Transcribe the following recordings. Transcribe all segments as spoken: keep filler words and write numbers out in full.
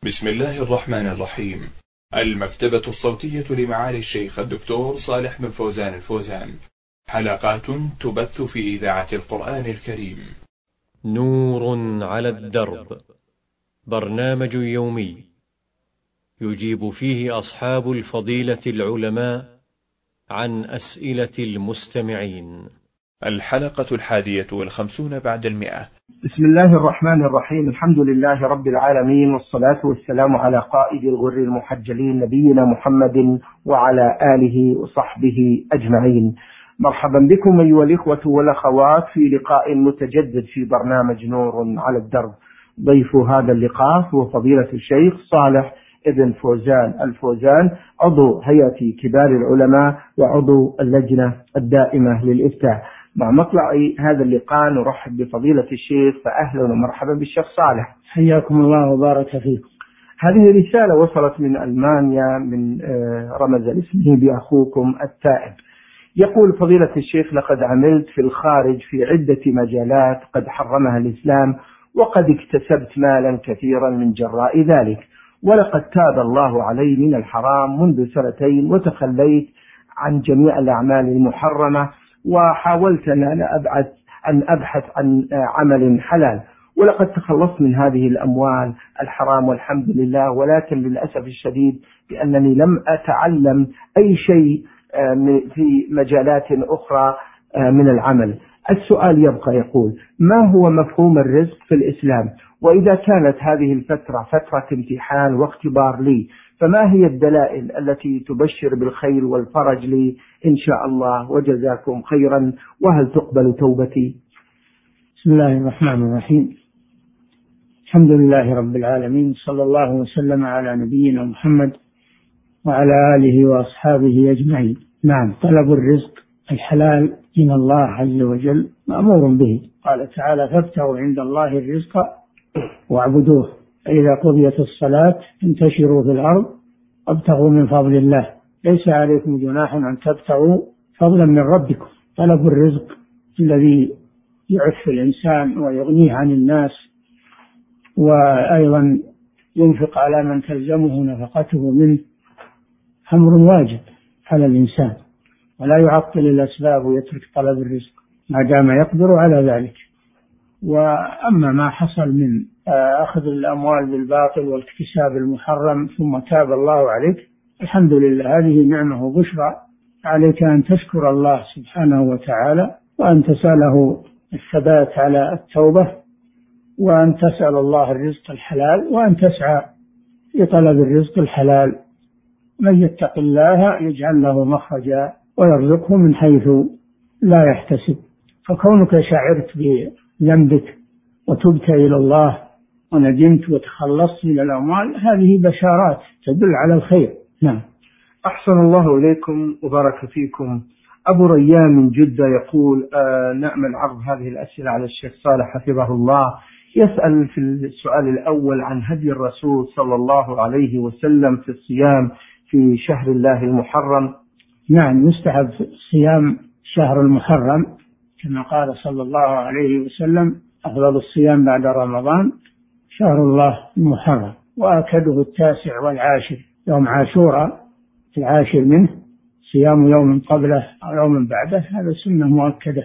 بسم الله الرحمن الرحيم. المكتبة الصوتية لمعالي الشيخ الدكتور صالح بن فوزان الفوزان، حلقات تبث في إذاعة القرآن الكريم. نور على الدرب، برنامج يومي يجيب فيه أصحاب الفضيلة العلماء عن أسئلة المستمعين. الحلقة الحادية والخمسون بعد المئة. بسم الله الرحمن الرحيم. الحمد لله رب العالمين، والصلاة والسلام على قائد الغر المحجلين نبينا محمد وعلى آله وصحبه أجمعين. مرحبا بكم أيها الإخوة والأخوات في لقاء متجدد في برنامج نور على الدرب. ضيف هذا اللقاء هو فضيلة الشيخ صالح ابن فوزان الفوزان، عضو هيئة كبار العلماء وعضو اللجنة الدائمة للإفتاء. مع مطلع هذا اللقاء نرحب بفضيلة الشيخ، فأهلا ومرحبا بالشيخ صالح. حياكم الله وبارك فيكم. هذه رسالة وصلت من ألمانيا من رمز اسمه بأخوكم التائب. يقول فضيلة الشيخ: لقد عملت في الخارج في عدة مجالات قد حرمها الإسلام، وقد اكتسبت مالا كثيرا من جراء ذلك، ولقد تاب الله علي من الحرام منذ سنتين، وتخليت عن جميع الأعمال المحرمة، وحاولت أن أنا أبعث أن أبحث عن عمل حلال، ولقد تخلصت من هذه الأموال الحرام والحمد لله. ولكن للأسف الشديد بأنني لم أتعلم أي شيء في مجالات أخرى من العمل. السؤال يبقى، يقول: ما هو مفهوم الرزق في الإسلام؟ وإذا كانت هذه الفترة فترة امتحان واختبار لي، فما هي الدلائل التي تبشر بالخير والفرج لي إن شاء الله؟ وجزاكم خيرا، وهل تقبل توبتي؟ بسم الله الرحمن الرحيم. الحمد لله رب العالمين، صلى الله وسلم على نبينا محمد وعلى آله وأصحابه أجمعين. نعم، طلب الرزق الحلال من الله عز وجل مأمور به. قال تعالى: فابتغوا عند الله الرزق واعبدوه، فإذا قضيت الصلاة انتشروا في الأرض وابتغوا من فضل الله، ليس عليكم جناح أن تبتغوا فضلا من ربكم. طلب الرزق الذي يعف الإنسان ويغنيه عن الناس، وأيضا ينفق على من تلزمه نفقته منه، أمر واجب على الإنسان، ولا يعطل الأسباب ويترك طلب الرزق ما دام يقدر على ذلك. وأما ما حصل من أخذ الأموال بالباطل والاكتساب المحرم ثم تاب الله عليك، الحمد لله، هذه نعمة وبشرى. عليك أن تشكر الله سبحانه وتعالى، وأن تسأله الثبات على التوبة، وأن تسأل الله الرزق الحلال، وأن تسعى لطلب الرزق الحلال. من يتق الله يجعل له مخرجا ويرزقه من حيث لا يحتسب. فكونك شعرت بذنبك وتبت إلى الله وندمت وتخلصت من الأموال، هذه بشارات تدل على الخير. نعم. أحسن الله إليكم وبارك فيكم. أبو ريان من جدة يقول: آه نأمل عرض هذه الأسئلة على الشيخ صالح حفظه الله. يسأل في السؤال الأول عن هدي الرسول صلى الله عليه وسلم في الصيام في شهر الله المحرم. نعم، يستحب صيام شهر المحرم كما قال صلى الله عليه وسلم: أفضل الصيام بعد رمضان شهر الله المحرم، وأكده التاسع والعاشر، يوم عاشوراء العاشر منه، صيام يوم قبله أو يوم بعده، هذا سنة مؤكدة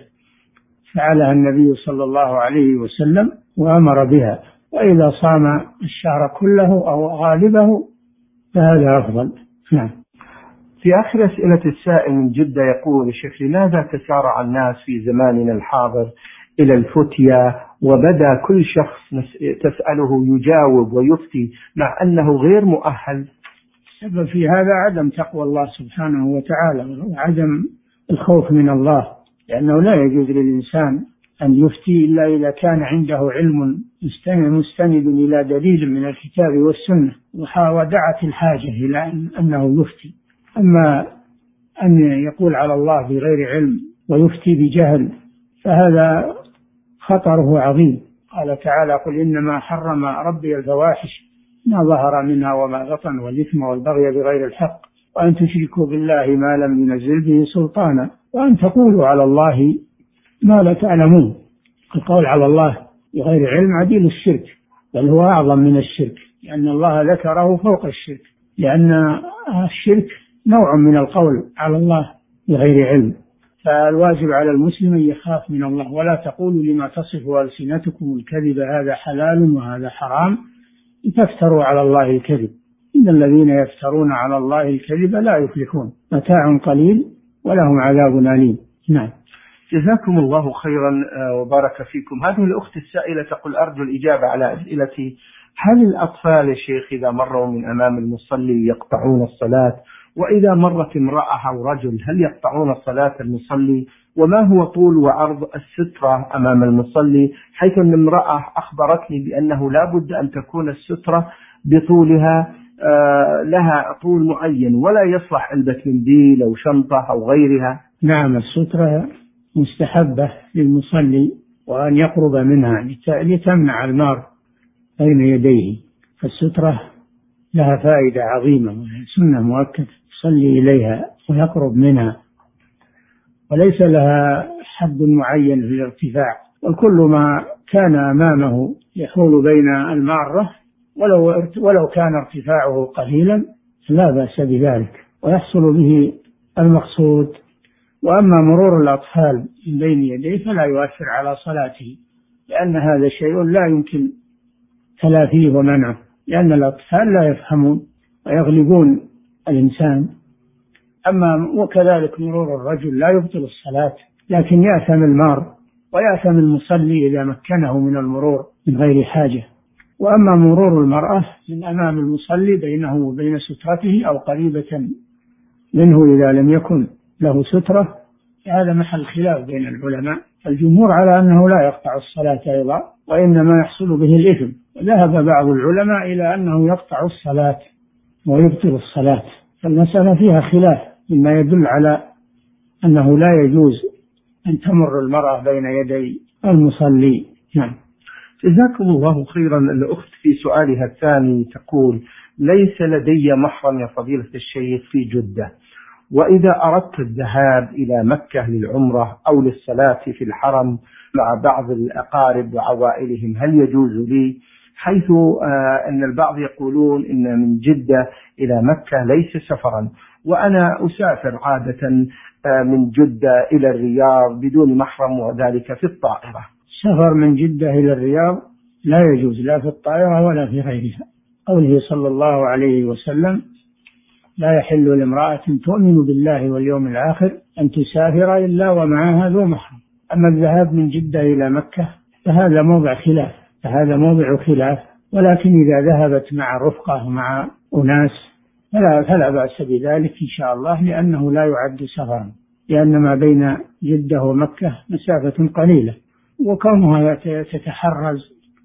فعلها النبي صلى الله عليه وسلم وأمر بها. وإذا صام الشهر كله أو غالبه فهذا أفضل. نعم. في آخر أسئلة السائل من جدة يقول: الشيخ، لماذا تسارع الناس في زماننا الحاضر إلى الفتية، وبدأ كل شخص تسأله يجاوب ويفتي مع أنه غير مؤهل؟ السبب في هذا عدم تقوى الله سبحانه وتعالى، وعدم الخوف من الله، لأنه لا يجوز للإنسان أن يفتي إلا إذا كان عنده علم مستند إلى دليل من الكتاب والسنة، ودعت الحاجة إلى أنه يفتي. أما أن يقول على الله بغير علم ويفتي بجهل فهذا خطره عظيم. قال تعالى: قل إنما حرم ربي الفواحش ما ظهر منها وما بطن، والإثم والبغي بغير الحق، وأن تشركوا بالله ما لم ينزل به سلطانا، وأن تقولوا على الله ما لا تعلمون. القول على الله بغير علم عديل الشرك، بل هو أعظم من الشرك. لأن الله ذكره فوق الشرك، لأن الشرك نوع من القول على الله بغير علم. فالواجب على المسلم أن يخاف من الله. ولا تقولوا لما تصف ألسنتكم الكذب هذا حلال وهذا حرام لتفتروا على الله الكذب، إن الذين يفترون على الله الكذب لا يفلحون، متاع قليل ولهم عذاب أليم. نعم. جزاكم الله خيرا وبارك فيكم. هذه الأخت السائلة تقول أرجو الإجابة على أسئلتي. هل الأطفال يا شيخ إذا مروا من أمام المصلي يقطعون الصلاة؟ وإذا مرت امرأة أو رجل هل يقطعون صلاة المصلي؟ وما هو طول وعرض السترة أمام المصلي، حيث أن امرأة أخبرتني بأنه لا بد أن تكون السترة بطولها آه لها طول معين، ولا يصلح علبة منديل أو شنطة أو غيرها. نعم، السترة مستحبة للمصلي وأن يقرب منها لتمنع النار بين يديه، فالسترة لها فائدة عظيمة، سنة مؤكدة يصلي إليها ويقرب منها، وليس لها حد معين في الارتفاع، وكل ما كان أمامه يحول بين المارة ولو ولو كان ارتفاعه قليلا لا بأس بذلك ويحصل به المقصود. وأما مرور الأطفال من بين يديه فلا يؤثر على صلاته، لأن هذا شيء لا يمكن تلافيه ومنعه، لأن الأطفال لا يفهمون ويغلبون الإنسان. أما وكذلك مرور الرجل لا يبطل الصلاة، لكن يأثم المار ويأثم المصلي إذا مكنه من المرور من غير حاجة. وأما مرور المرأة من أمام المصلي بينه وبين سترته أو قريبة منه إذا لم يكن له سترة، هذا محل خلاف بين العلماء. الجمهور على أنه لا يقطع الصلاة أيضا، وإنما يحصل به الإثم. ذهب بعض العلماء إلى أنه يقطع الصلاة ويبطل الصلاة، فالمسألة فيها خلاف مما يدل على أنه لا يجوز أن تمر المرأة بين يدي المصلي. نعم. جزاكم الله خيرا. الأخت في سؤالها الثاني تقول ليس لدي محرم يا فضيلة الشيخ في جدة، وإذا أردت الذهاب إلى مكة للعمرة أو للصلاة في الحرم مع بعض الأقارب وعوائلهم هل يجوز لي؟ حيث أن البعض يقولون إن من جدة إلى مكة ليس سفرا، وأنا أسافر عادة من جدة إلى الرياض بدون محرم وذلك في الطائرة. السفر من جدة إلى الرياض لا يجوز لا في الطائرة ولا في غيرها. قوله صلى الله عليه وسلم لا يحل لامرأة تؤمن بالله واليوم الآخر أن تسافر إلا ومعها ذو محرم. أما الذهاب من جدة إلى مكة فهذا موضع خلاف فهذا موضع خلاف ولكن إذا ذهبت مع رفقة ومع أناس فلا, فلا بأس بذلك إن شاء الله، لأنه لا يعد سفرا، لأن ما بين جدة ومكة مسافة قليلة، وكونها تتحرز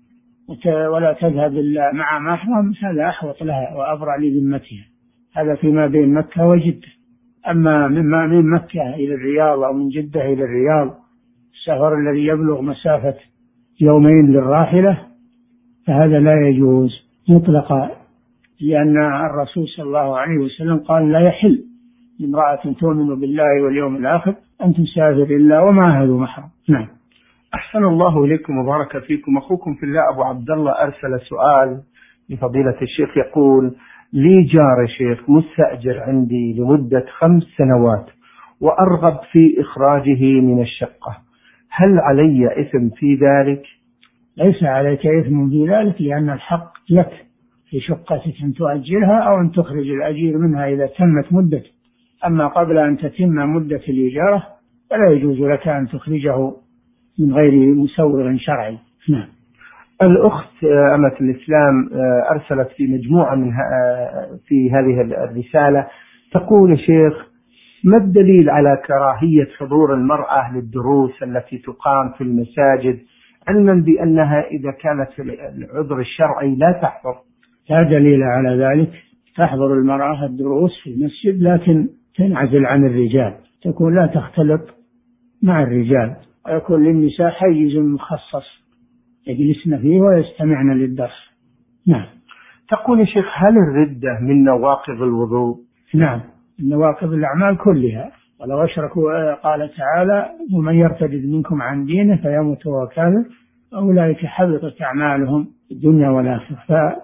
ولا تذهب إلا مع محرم هذا أحوط لها وأبرع لذمتها. هذا فيما بين مكة وجدة. أما مما من مكة إلى الرياض أو من جدة إلى الرياض السفر الذي يبلغ مسافة يومين للراحلة فهذا لا يجوز مطلقا، لأن الرسول صلى الله عليه وسلم قال لا يحل لامرأة تؤمن بالله واليوم الآخر أن تسافر إلا ومعها ذو محرم. نعم. أحسن الله إليكم وبارك فيكم. أخوكم في الله أبو عبد الله أرسل سؤال لفضيلة الشيخ يقول لي جار شيخ مستأجر عندي لمدة خمس سنوات وأرغب في إخراجه من الشقة، هل علي إثم في ذلك؟ ليس عليك إثم في ذلك، لأن الحق لك في شقتك أن تؤجرها أو أن تخرج الأجير منها إذا تمت مدته. أما قبل أن تتم مدة الإجارة فلا يجوز لك أن تخرجه من غير مسوغ شرعي. نعم. الأخت أمة الإسلام أرسلت في مجموعة من في هذه الرسالة تقول شيخ ما الدليل على كراهية حضور المرأة للدروس التي تقام في المساجد علما بأنها إذا كانت في العذر الشرعي لا تحضر؟ لا دليل على ذلك. تحضر المرأة الدروس في المسجد لكن تنعزل عن الرجال، تكون لا تختلط مع الرجال، ويكون للنساء حيز مخصص يجلسن فيه ويستمعن للدرس. نعم. تقول يا شيخ هل الردة من نواقض الوضوء؟ نعم، من نواقض الأعمال كلها، ولو أشركوا قال تعالى ومن يرتد منكم عن دينه فيموت وهو كافر أولئك حبطت أعمالهم في الدنيا والآخرة.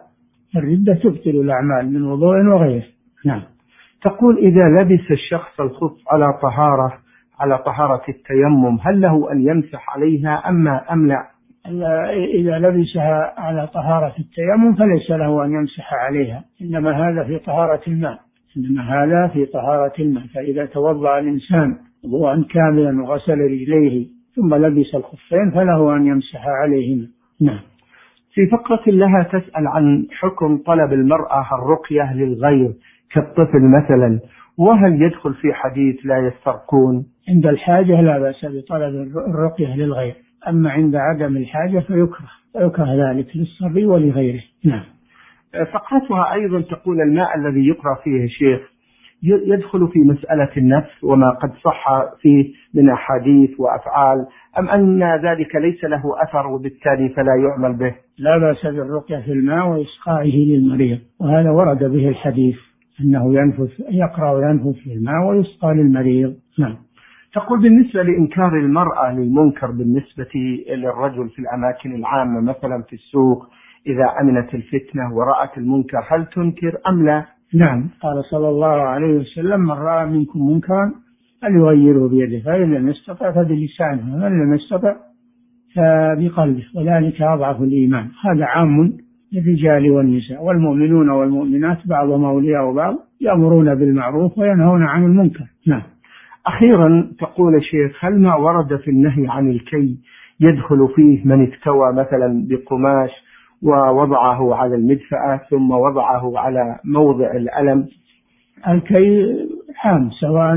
الردة تبطل الأعمال من وضوء وغيره. نعم. تقول إذا لبس الشخص الخف على طهارة على طهارة التيمم هل له أن يمسح عليها أما أم لا؟ إذا لبسها على طهارة التيمم فليس له أن يمسح عليها، إنما هذا في طهارة الماء إنما هذا في طهارة الماء فإذا توضأ الإنسان وضوءا كاملا وغسل رجليه ثم لبس الخفين فله أن يمسح عليهما. نعم. في فقرة لها تسأل عن حكم طلب المرأة الرقية للغير كالطفل مثلا، وهل يدخل في حديث لا يسترقون؟ عند الحاجة لا بأس بطلب الرقية للغير، أما عند عدم الحاجة فيكره فيكره ذلك للصبي ولغيره. نعم. فقرتها أيضا تقول الماء الذي يقرأ فيه شيخ يدخل في مسألة النفس وما قد صح فيه من أحاديث وأفعال، أم أن ذلك ليس له أثر وبالتالي فلا يعمل به؟ لا بأس بالرقية في الماء وإسقائه للمريض، وهذا ورد به الحديث أنه ينفث يقرأ وينفث في الماء ويسقى للمريض. نعم. تقول بالنسبة لإنكار المرأة للمنكر بالنسبة للرجل في الأماكن العامة مثلا في السوق إذا أمنت الفتنة ورأت المنكر هل تنكر أم لا؟ نعم. قال صلى الله عليه وسلم من رأى منكم منكرا فليغيره بيده فإن لم يستطع فبلسانه ومن لم يستطع فبقلبه وذلك أضعف الإيمان. هذا عام للرجال والنساء والمؤمنون والمؤمنات بعضهم أولياء بعض يأمرون بالمعروف وينهون عن المنكر. نعم. أخيرا تقول الشيخ هل ما ورد في النهي عن الكي يدخل فيه من اكتوى مثلا بقماش ووضعه على المدفأة ثم وضعه على موضع الألم؟ الكي حام سواء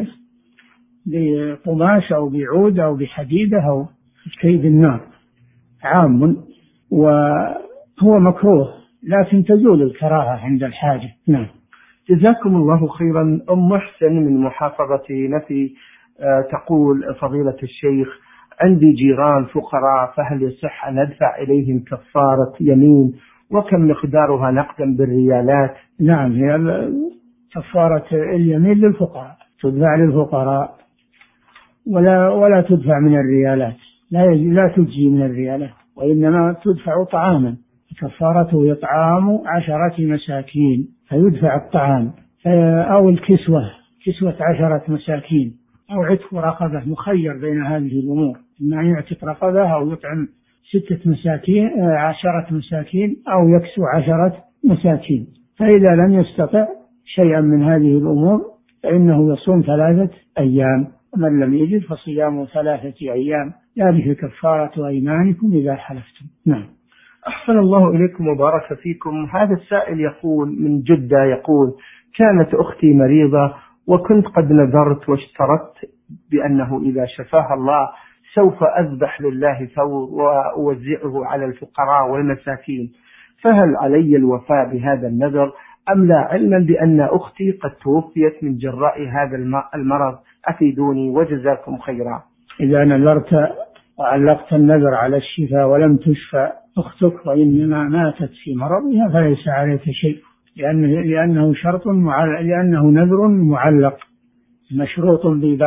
بقماش أو بعود أو بحديدة أو الكي بالنار عام وهو مكروه لكن تزول الكراهة عند الحاجة. نعم. جزاكم الله خيرا. أم محسن من محافظة نفي تقول فضيلة الشيخ عندي جيران فقراء فهل يصح أن أدفع إليهم كفارة يمين وكم مقدارها نقدا بالريالات؟ نعم. هي كفارة اليمين للفقراء تدفع للفقراء ولا ولا تدفع من الريالات لا لا تجي من الريالات وإنما تدفع طعاما كفارته إطعام عشرة مساكين فيدفع الطعام أو الكسوة كسوة عشرة مساكين أو عتق رقبة مخير بين هذه الأمور إما يعتق رقبة أو يطعم ستة مساكين عشرة مساكين أو يكسو عشرة مساكين. فإذا لم يستطع شيئا من هذه الأمور فإنه يصوم ثلاثة أيام ومن لم يجد فصيام ثلاثة أيام ذلك كفارة أيمانكم إذا حلفتم. نعم. أحسن الله إليكم وبارك فيكم. هذا السائل يقول من جدة يقول كانت أختي مريضة وكنت قد نذرت واشترطت بأنه إذا شفاها الله سوف أذبح لله ثور وأوزعه على الفقراء والمساكين فهل علي الوفاء بهذا النذر أم لا علما بأن أختي قد توفيت من جراء هذا المرض أفيدوني وجزاكم خيرا. إذا نذرت وعلقت النذر على الشفاء ولم تشفى أختك وإنما ماتت في مرضها فليس عليك شيء لأنه, لأنه شرط معلق لأنه نذر معلق مشروط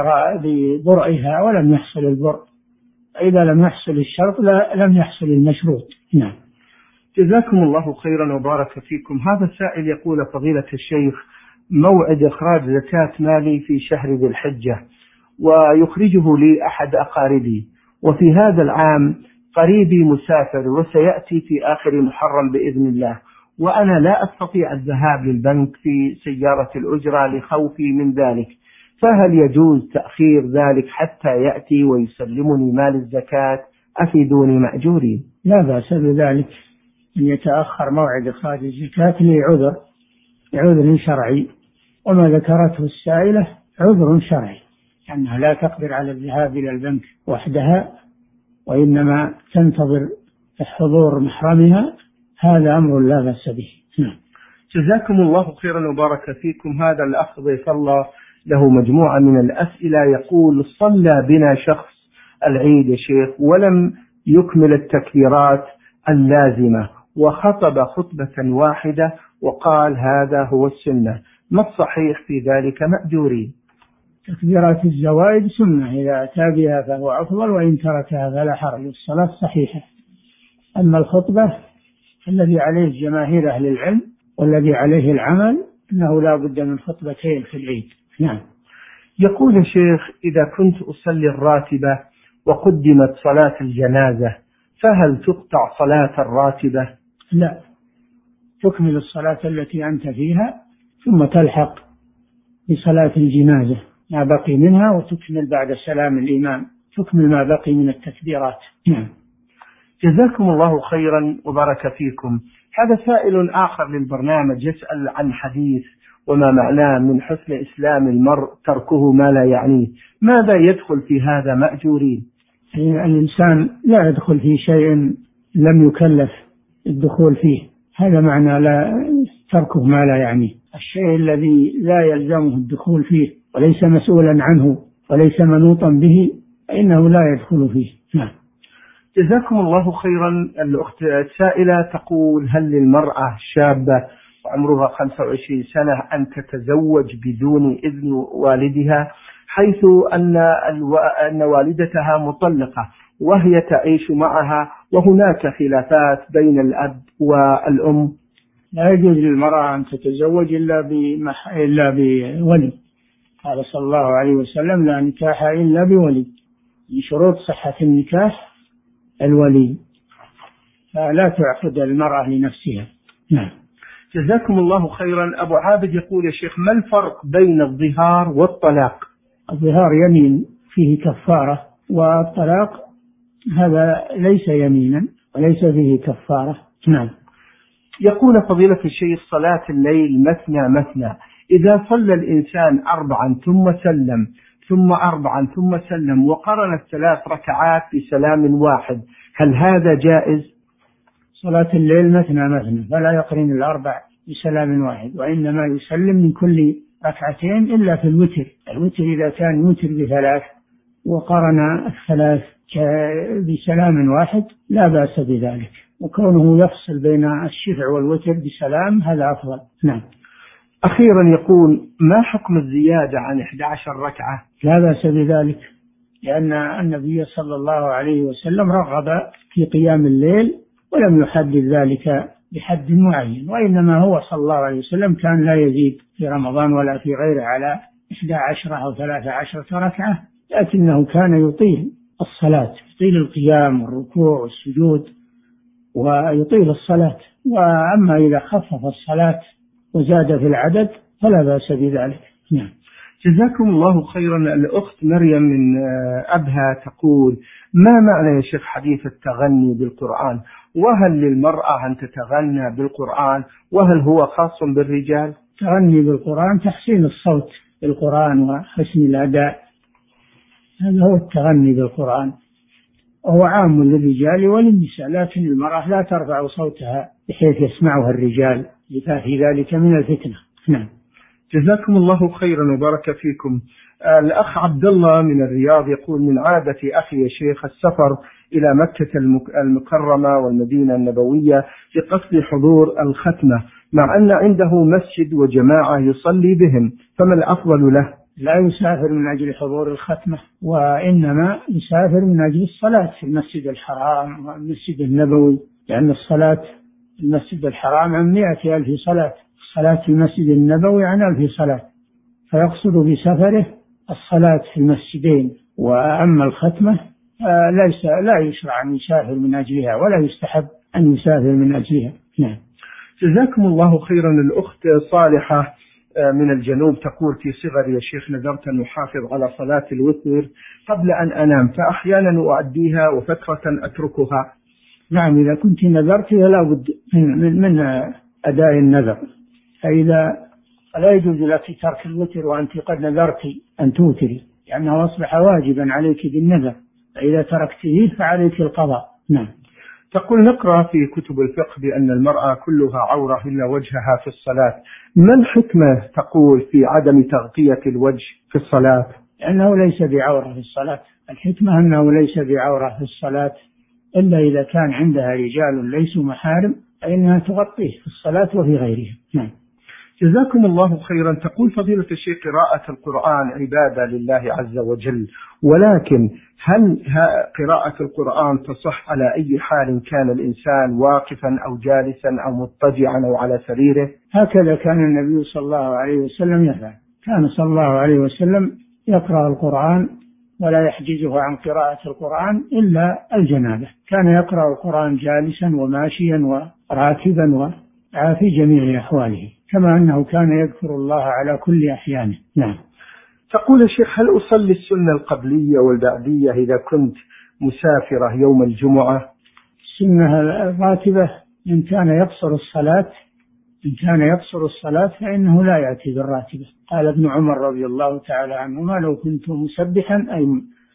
ببرئها ولم يحصل البرء إذا لم يحصل الشرط لا لم يحصل المشروط. نعم. جزاكم الله خيرا وبارك فيكم. هذا السائل يقول فضيلة الشيخ موعد إخراج زكاة مالي في شهر ذي الحجة ويخرجه لي أحد أقاربي وفي هذا العام قريبي مسافر وسيأتي في آخر محرم بإذن الله وأنا لا أستطيع الذهاب للبنك في سيارة الأجرة لخوفي من ذلك فهل يجوز تأخير ذلك حتى يأتي ويسلمني مال الزكاة أفيدوني مأجورين؟ لا بأس بذلك أن يتأخر موعد إخراج الزكاة لعذر عذر شرعي وما ذكرته السائلة عذر شرعي أنها لا تقدر على الذهاب إلى البنك وحدها وإنما تنتظر حضور محرمها هذا أمر لا بأس به. جزاكم الله خيرا وبارك فيكم. هذا الأخ ضيف الله له مجموعة من الأسئلة يقول صلى بنا شخص العيد يا شيخ ولم يكمل التكبيرات اللازمة وخطب خطبة واحدة وقال هذا هو السنة ما الصحيح في ذلك مأجورين؟ تكبيرات الزوائد سنة إذا أتى بها فهو أفضل وإن تركها فلا حرج الصلاة صحيحة. أما الخطبة الذي عليه جماهير أهل العلم والذي عليه العمل أنه لا بد من خطبتين في العيد. نعم. يقول الشيخ: إذا كنت أصلي الراتبة وقدمت صلاة الجنازة فهل تقطع صلاة الراتبة؟ لا، تكمل الصلاة التي أنت فيها ثم تلحق بصلاة الجنازة ما بقي منها، وتكمل بعد سلام الإمام، تكمل ما بقي من التكبيرات. نعم. جزاكم الله خيرا وبارك فيكم. هذا سائل آخر للبرنامج يسأل عن حديث وما معناه من حسن إسلام المرء تركه ما لا يعنيه، ماذا يدخل في هذا مأجورين؟ الإنسان لا يدخل في شيء لم يكلف الدخول فيه، هذا معنى لا تركه ما لا يعنيه. الشيء الذي لا يلزمه الدخول فيه وليس مسؤولا عنه وليس منوطا به فإنه لا يدخل فيه. نعم. جزاكم الله خيرا. الأخت السائلة تقول: هل للمرأة شابة وعمرها خمسة وعشرين سنة أن تتزوج بدون إذن والدها، حيث أن, الو... أن والدتها مطلقة وهي تعيش معها وهناك خلافات بين الأب والأم؟ لا يجوز للمرأة أن تتزوج إلا بمح... إلا بولي. قال صلى الله عليه وسلم: لا نكاح إلا بولي. من شروط صحة النكاح الولي، فلا تعقد المرأة لنفسها. نعم. جزاكم الله خيرا. أبو عابد يقول: يا شيخ، ما الفرق بين الظهار والطلاق؟ الظهار يمين فيه كفارة، والطلاق هذا ليس يمينا وليس فيه كفارة. نعم. يقول فضيلة الشيخ: صلاة الليل مثنى مثنى، إذا صلى الإنسان أربعا ثم سلم ثم أربعا ثم سلم وقرن الثلاث ركعات بسلام واحد، هل هذا جائز؟ صلاة الليل مثنى مثنى، فلا يقرن الأربع بسلام واحد، وإنما يسلم من كل ركعتين إلا في الوتر. الوتر إذا كان يوتر بثلاث وقرن الثلاث بسلام واحد لا بأس بذلك، وكونه يفصل بين الشفع والوتر بسلام هذا أفضل. نعم. أخيرا يقول: ما حكم الزيادة عن إحدى عشرة ركعة؟ لا بأس بذلك، لأن النبي صلى الله عليه وسلم رغب في قيام الليل ولم يحدد ذلك بحد معين، وإنما هو صلى الله عليه وسلم كان لا يزيد في رمضان ولا في غيره على إحدى عشرة أو ثلاثة عشرة ركعة، لكنه كان يطيل الصلاة، يطيل القيام والركوع والسجود ويطيل الصلاة. وأما إذا خفف الصلاة وزاد في العدد فلا بأس بذلك. نعم. جزاكم الله خيرا. الأخت مريم من أبها تقول: ما معنى يا شيخ حديث التغني بالقرآن؟ وهل للمرأة أن تتغنى بالقرآن؟ وهل هو خاص بالرجال؟ التغني بالقرآن تحسين الصوت بالقرآن وحسن الأداء، هذا هو التغني بالقرآن، وهو عام للرجال وللنساء، لكن المرأة لا ترفع صوتها بحيث يسمعها الرجال لما في ذلك من الفتنة. نعم. جزاكم الله خيرا وبارك فيكم. الأخ عبد الله من الرياض يقول: من عادة أخي يا شيخ السفر إلى مكة المكرمة والمدينة النبوية لقصد حضور الختمة، مع أن عنده مسجد وجماعة يصلي بهم، فما الأفضل له؟ لا يسافر من أجل حضور الختمة، وإنما يسافر من أجل الصلاة في المسجد الحرام والمسجد النبوي، لأن الصلاة في المسجد الحرام عن مئة ألف صلاة، الصلاة في المسجد النبوي عن ألف صلاة، فيقصد بسفره الصلاة في المسجدين. وأما الختمة ليس لا يشرع أن يسافر من أجلها ولا يستحب أن يسافر من أجلها. نعم. جزاكم الله خيرا. الأخت صالحة من الجنوب تقول: في صغري يا شيخ نذرت أن أحافظ على صلاة الوتر قبل أن أنام، فأحيانا أؤديها وفترة أتركها. نعم، إذا كنت نذرت فلا بد من, من أداء النذر، فإذا لا يجوز لك ترك الوتر وأنت قد نذرت أن توتري، لأنه أصبح واجبا عليك بالنذر، فإذا تركته فعليك القضاء. نعم. تقول: نقرأ في كتب الفقه بأن المرأة كلها عورة إلا وجهها في الصلاة، ما الحكمة تقول في عدم تغطية الوجه في الصلاة؟ لأنه ليس بعورة في الصلاة، الحكمة أنه ليس بعورة في الصلاة إلا إذا كان عندها رجال ليسوا محارم فإنها تغطيه في الصلاة وفي غيرها. نعم. جزاكم الله خيرا. تقول فضيلة الشيخ قراءة القرآن عبادة لله عز وجل، ولكن هل قراءة القرآن تصح على أي حال كان الإنسان واقفا أو جالسا أو مضطجعا أو على سريره؟ هكذا كان النبي صلى الله عليه وسلم يفعل. كان صلى الله عليه وسلم يقرأ القرآن ولا يحجزه عن قراءة القرآن إلا الجنابة. كان يقرأ القرآن جالسا وماشيا وراكبا وفي جميع أحواله، كما أنه كان يذكر الله على كل أحيانه. نعم. تقول الشيخ هل أصلي السنة القبلية والبعدية إذا كنت مسافرة يوم الجمعة؟ السنة الراتبة إن كان يقصر الصلاة إن كان يقصر الصلاة فإنه لا يأتي بالراتبة. قال ابن عمر رضي الله تعالى عنهما لو كنت مسبحا أي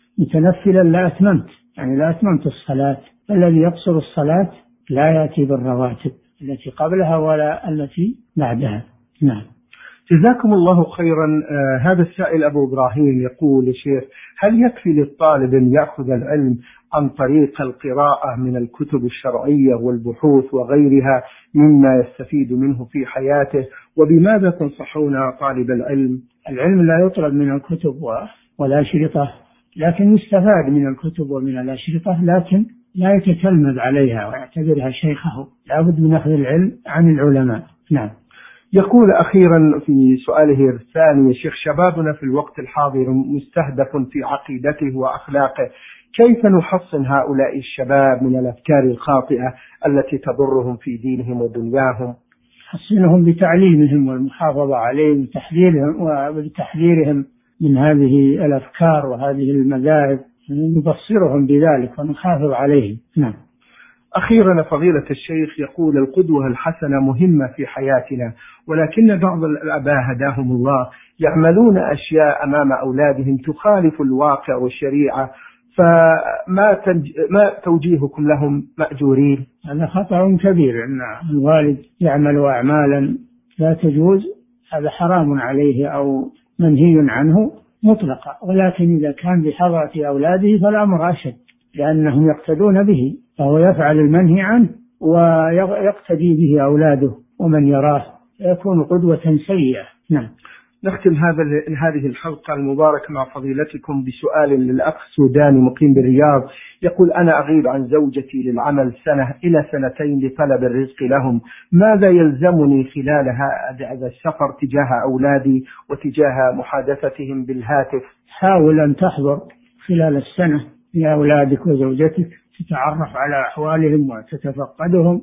متنفلا لا أتممت، يعني لا أتممت الصلاة. الذي يقصر الصلاة لا يأتي بالرواتب التي قبلها ولا التي بعدها. نعم. جزاكم الله خيرا. آه هذا السائل أبو إبراهيم يقول يا شيخ هل يكفي للطالب أن يأخذ العلم عن طريق القراءة من الكتب الشرعية والبحوث وغيرها مما يستفيد منه في حياته، وبماذا تنصحون طالب العلم؟ العلم لا يطلب من الكتب والأشرطة، لكن يستفاد من الكتب ومن الأشرطة، لكن لا يتكلم عليها ويعتبرها شيخه. لا بد من أخذ العلم عن العلماء. نعم. يقول أخيرا في سؤاله الثاني يا شيخ شبابنا في الوقت الحاضر مستهدف في عقيدته وأخلاقه، كيف نحصن هؤلاء الشباب من الأفكار الخاطئة التي تضرهم في دينهم ودنياهم؟ حصنهم بتعليمهم والمحافظة عليهم وتحذيرهم وبتحذيرهم من هذه الأفكار وهذه المذاهب، نبصرهم بذلك ونحافظ عليهم. نعم. أخيرا فضيلة الشيخ يقول القدوة الحسنة مهمة في حياتنا، ولكن بعض الآباء هداهم الله يعملون أشياء أمام أولادهم تخالف الواقع والشريعة، فما تنج... ما توجيهكم لهم مأجورين؟ هذا خطأ كبير أن الوالد يعمل أعمالا لا تجوز، هذا حرام عليه أو منهي عنه مطلقا، ولكن إذا كان بحضرة أولاده فالأمر أشد لأنهم يقتدون به، فهو يفعل المنهي عنه ويقتدي به أولاده ومن يراه يكون قدوة سيئة. نعم. نختم هذا هذه الحلقة المباركة مع فضيلتكم بسؤال للأخ سوداني مقيم بالرياض، يقول أنا أغيب عن زوجتي للعمل سنة إلى سنتين لطلب الرزق لهم، ماذا يلزمني خلال هذا السفر تجاه أولادي وتجاه محادثتهم بالهاتف؟ حاول أن تحضر خلال السنة لأولادك وزوجتك، تتعرف على أحوالهم وتتفقدهم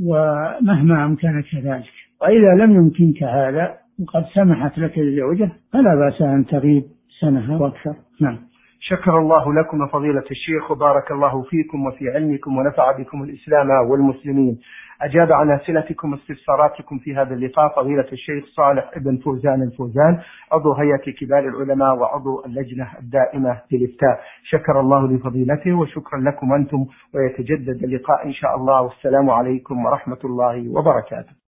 ومهما أمكنك ذلك، وإذا لم يمكنك هذا وقد سمحت لك الزوجة فلا بأس أن تغيب سنة وأكثر. نعم. شكر الله لكم فضيلة الشيخ وبارك الله فيكم وفي علمكم ونفع بكم الإسلام والمسلمين. أجاب عن أسئلتكم واستفساراتكم في هذا اللقاء فضيلة الشيخ صالح ابن فوزان الفوزان عضو هيئة كبار العلماء وعضو اللجنة الدائمة للإفتاء. شكر الله لفضيلته وشكرا لكم أنتم، ويتجدد اللقاء إن شاء الله، والسلام عليكم ورحمة الله وبركاته.